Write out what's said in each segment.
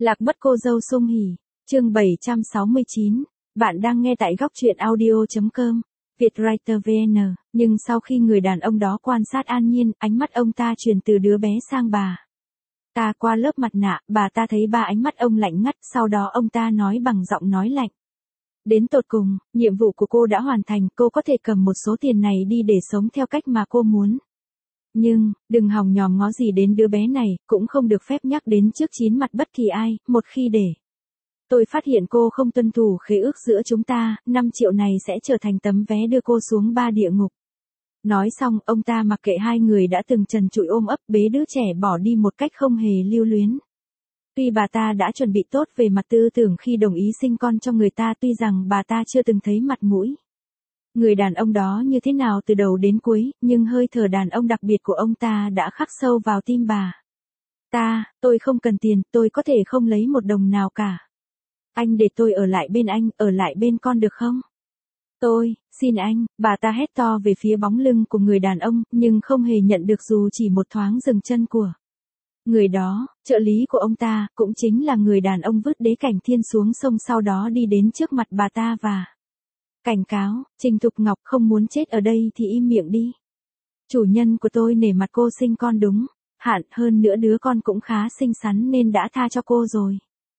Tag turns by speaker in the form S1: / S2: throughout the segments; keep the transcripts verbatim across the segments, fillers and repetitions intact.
S1: Lạc mất cô dâu Sung Hỉ, chương bảy trăm sáu mươi chín. Bạn đang nghe tại góc truyện audio chấm com, Vietwriter vê en. Nhưng sau khi người đàn ông đó quan sát An Nhiên, ánh mắt ông ta chuyển từ đứa bé sang bà ta qua lớp mặt nạ, bà ta thấy ba ánh mắt ông lạnh ngắt, sau đó ông ta nói bằng giọng nói lạnh. Đến tột cùng, nhiệm vụ của cô đã hoàn thành, cô có thể cầm một số tiền này đi để sống theo cách mà cô muốn. Nhưng, đừng hòng nhòm ngó gì đến đứa bé này, cũng không được phép nhắc đến trước chín mặt bất kỳ ai, một khi để tôi phát hiện cô không tuân thủ khế ước giữa chúng ta, năm triệu này sẽ trở thành tấm vé đưa cô xuống ba địa ngục. Nói xong, ông ta mặc kệ hai người đã từng trần trụi ôm ấp bế đứa trẻ bỏ đi một cách không hề lưu luyến. Tuy bà ta đã chuẩn bị tốt về mặt tư tưởng khi đồng ý sinh con cho người ta, tuy rằng bà ta chưa từng thấy mặt mũi người đàn ông đó như thế nào từ đầu đến cuối, nhưng hơi thở đàn ông đặc biệt của ông ta đã khắc sâu vào tim bà ta. Tôi không cần tiền, tôi có thể không lấy một đồng nào cả. Anh để tôi ở lại bên anh, ở lại bên con được không? Tôi, xin anh, bà ta hét to về phía bóng lưng của người đàn ông, nhưng không hề nhận được dù chỉ một thoáng dừng chân của người đó. Trợ lý của ông ta, cũng chính là người đàn ông vứt đế cảnh thiên xuống sông, sau đó đi đến trước mặt bà ta và cảnh cáo, Trình Thục Ngọc không muốn chết ở đây thì im miệng đi. Chủ nhân của tôi nể mặt cô sinh con đúng hạn, hơn nữa đứa con cũng khá xinh xắn nên đã tha cho cô rồi.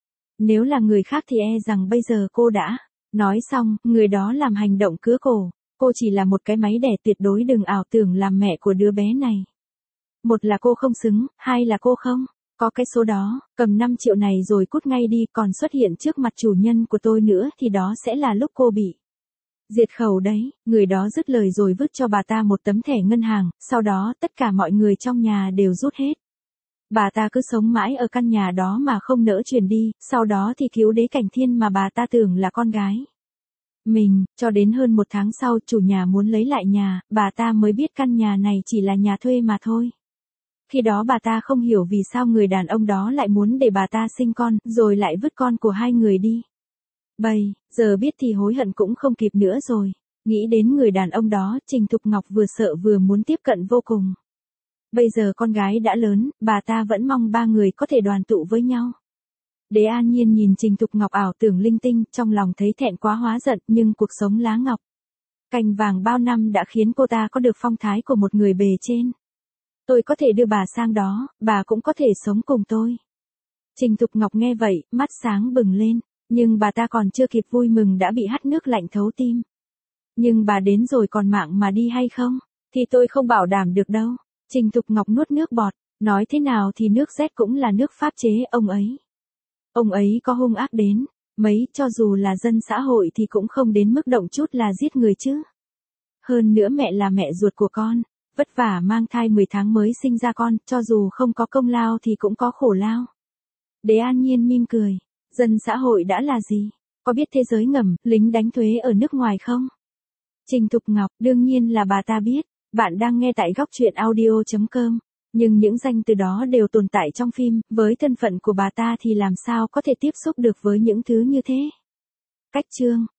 S1: Nếu là người khác thì e rằng bây giờ cô đã. Nói xong, người đó làm hành động cứa cổ. Cô chỉ là một cái máy đẻ, tuyệt đối đừng ảo tưởng làm mẹ của đứa bé này. Một là cô không xứng, hai là cô không có cái số đó. Cầm năm triệu này rồi cút ngay đi, còn xuất hiện trước mặt chủ nhân của tôi nữa thì đó sẽ là lúc cô bị diệt khẩu đấy. Người đó dứt lời rồi vứt cho bà ta một tấm thẻ ngân hàng, sau đó tất cả mọi người trong nhà đều rút hết. Bà ta cứ sống mãi ở căn nhà đó mà không nỡ chuyển đi, sau đó thì cứu đế cảnh thiên mà bà ta tưởng là con gái mình, cho đến hơn một tháng sau chủ nhà muốn lấy lại nhà, bà ta mới biết căn nhà này chỉ là nhà thuê mà thôi. Khi đó bà ta không hiểu vì sao người đàn ông đó lại muốn để bà ta sinh con, rồi lại vứt con của hai người đi. Bây giờ biết thì hối hận cũng không kịp nữa rồi. Nghĩ đến người đàn ông đó, Trình Thục Ngọc vừa sợ vừa muốn tiếp cận vô cùng. Bây giờ con gái đã lớn, bà ta vẫn mong ba người có thể đoàn tụ với nhau. Đế An Nhiên nhìn Trình Thục Ngọc ảo tưởng linh tinh, trong lòng thấy thẹn quá hóa giận, nhưng cuộc sống lá ngọc cành vàng bao năm đã khiến cô ta có được phong thái của một người bề trên. Tôi có thể đưa bà sang đó, bà cũng có thể sống cùng tôi. Trình Thục Ngọc nghe vậy, mắt sáng bừng lên, nhưng bà ta còn chưa kịp vui mừng đã bị hắt nước lạnh thấu tim. Nhưng bà đến rồi còn mạng mà đi hay không, thì tôi không bảo đảm được đâu. Trình Thục Ngọc nuốt nước bọt, nói thế nào thì nước Z cũng là nước pháp chế ông ấy. Ông ấy có hung ác đến mấy, cho dù là dân xã hội thì cũng không đến mức động chút là giết người chứ. Hơn nữa mẹ là mẹ ruột của con, vất vả mang thai mười tháng mới sinh ra con, cho dù không có công lao thì cũng có khổ lao. Đế An Nhiên mỉm cười, dân xã hội đã là gì? Có biết thế giới ngầm, lính đánh thuế ở nước ngoài không? Trình Thục Ngọc, đương nhiên là bà ta biết. Bạn đang nghe tại góc truyện audio chấm com, nhưng những danh từ đó đều tồn tại trong phim, với thân phận của bà ta thì làm sao có thể tiếp xúc được với những thứ như thế. Cách chương